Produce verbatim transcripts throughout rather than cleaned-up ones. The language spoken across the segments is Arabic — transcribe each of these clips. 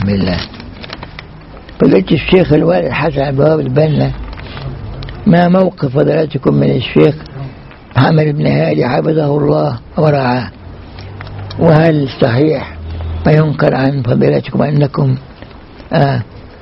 بسم الله. فقلت الشيخ الوالد حسن عبد الوهاب البنا: ما موقف فضلاتكم من الشيخ محمد بن هادي حفظه الله ورعاه؟ وهل صحيح ما ينكر عن فضيلتكم أنكم آه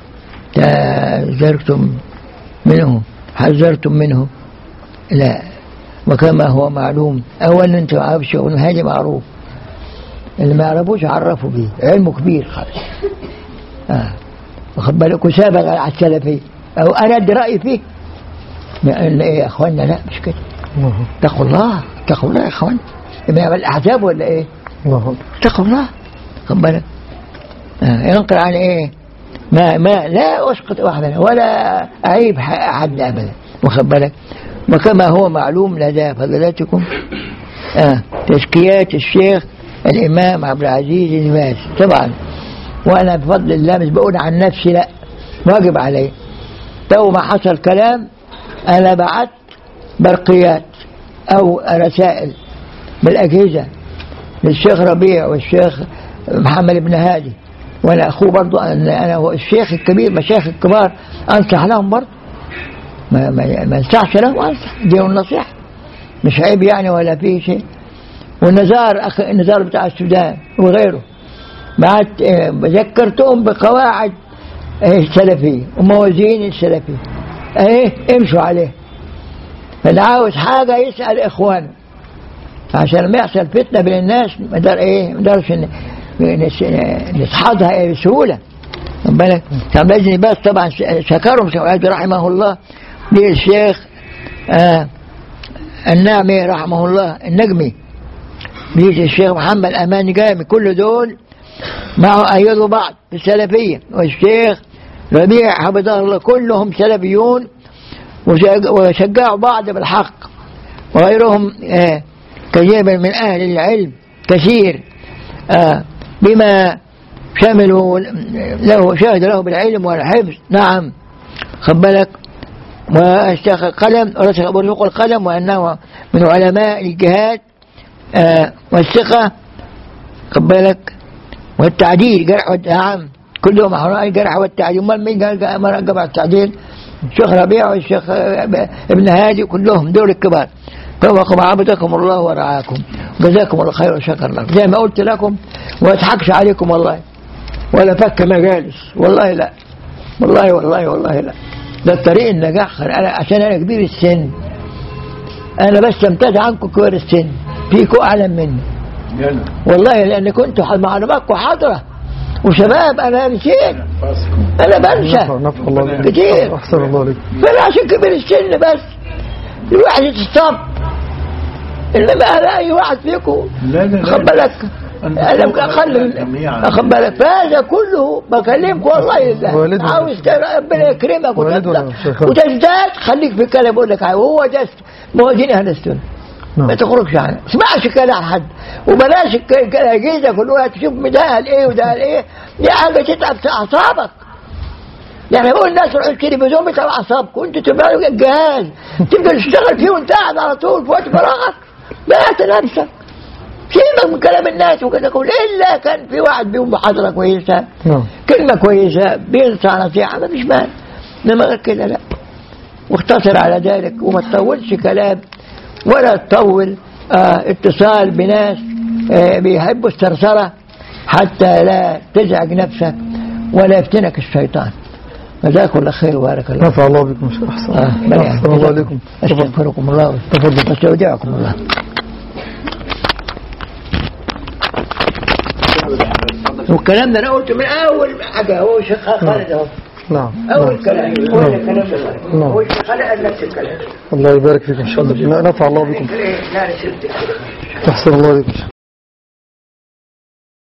تزرتم منه حذرتم منه؟ لا. وكما هو معلوم، أولا أنت ما عرفش هادي معروف، اللي ما يعرفوش عرفوا بيه، علمه كبير خالص. آه. واخد بالك؟ وسابق على السلفي، أو أنا أدي رأيي فيه. إيه يا أخوانا؟ لا مش كده. اتقوا الله، اتقوا الله يا أخوانا. ما يعمل أحزاب ولا إيه؟ اتقوا الله. واخد بالك؟ آه. ينقل عن إيه؟ ما ما لا أسقط أحدا ولا أعيب أحد أبدا. واخد بالك؟ وكما هو معلوم لدى فضلاتكم آه تزكيات الشيخ الإمام عبد العزيز بن باز طبعا، وأنا بفضل الله مش بقول عن نفسي، لا، واجب علي. تو ما حصل كلام أنا بعت برقيات أو رسائل بالأجهزة للشيخ ربيع والشيخ محمد بن هادي، وأنا أخوه برضو، أنا هو الشيخ الكبير، مشايخ الكبار أنصح لهم برضو، ما ما ما انصحش لهم، أنصح دي النصيحة، مش عيب يعني ولا فيه شيء. والنزار أخ النزار بتاع السودان وغيره بعد ذكرتهم بقواعد السلفية وموازين السلفية، ايه امشوا عليه. فاللي عاوز حاجة يسأل إخوانه عشان ما يحصل فتنة بين الناس، ما دار ايه ما دارش نصحادها ايه بسهولة. بالك كان بإذن باز طبعا شكرهم سعود رحمه الله للشيخ آه النعمي رحمه الله النجمي، بيجي الشيخ محمد أمان جامي، كل دول معه أيدوا بعض في السلفية، والشيخ ربيع حفظه الله كلهم سلفيون وشجعوا بعض بالحق، وغيرهم آه كثير من أهل العلم كثير آه بما شملوا له شاهد له بالعلم والحفظ. نعم خد بالك. واشتاق القلم ورسق القلم، وأنه من علماء الجهاد آه والثقة خد بالك والتعديل، جرح والتعام كلهم علماء الجرح والتعديل. امال مين قال جمع التعديل؟ الشيخ ربيع والشيخ ابن هادي، كلهم دول الكبار. توفقكم عبدكم الله ورعاكم، جزاكم الله خير وشكر لكم زي ما قلت لكم، وما اضحكش عليكم والله، ولا فك مجالس والله، لا والله والله والله لا. ده الطريق النجاح. انا عشان انا كبير السن، انا بس امتاز عنكم كبار السن، فيكم اعلم مني والله، لان كنت معلوماتكم حاضره وشباب، انا نسيت، انا بنسى كتير. فانا عشان كبير السن بس الواحد يتصاب، انما انا اي واحد فيكم خد بالك انا اقل اخد بالك. فهذا كله بكلمك والله لله، عاوز ربنا يكرمك وتزداد، خليك في الكلام بقول لك، وهو ده موازين اهل السنه، ما تخرجش عنه، ما تسمعش كلام حد، وبلاش الاجهزه كلها تشوف ده قال ايه وده قال ايه، دي حاجه تتعب اعصابك. يعني بقول الناس روحوا التلفزيون بتاع اعصابكم، انتوا تبقوا الجهاز تبقى تشتغل فيه وانت قاعد على طول في وقت فراغك، بقى نفسك سيبك من كلام الناس وكذا كل، الا كان في واحد بيقوم بحضره كويسه كلمه كويسه بينصح نصيحه ما فيش مانع، انما غير كده لا. واختصر على ذلك وما تطولش كلام ولا تطول اه اتصال بناس اه بيحبوا الثرثره حتى لا تزعج نفسك ولا يفتنك الشيطان. جزاكم الله خير وبارك الله. نفع الله بكم شيخ. احسن احسن الله عليكم. استغفركم الله واستودعكم الله. والكلام ده انا قلته من اول حاجه، هو شيخ خالد اهو. نعم اول كلام هو الكلام ده، هو الشيخ خالد قال نفس الكلام. الله يبارك فيكم ان شاء الله. نفع الله بكم. لا لا احسن الله عليكم.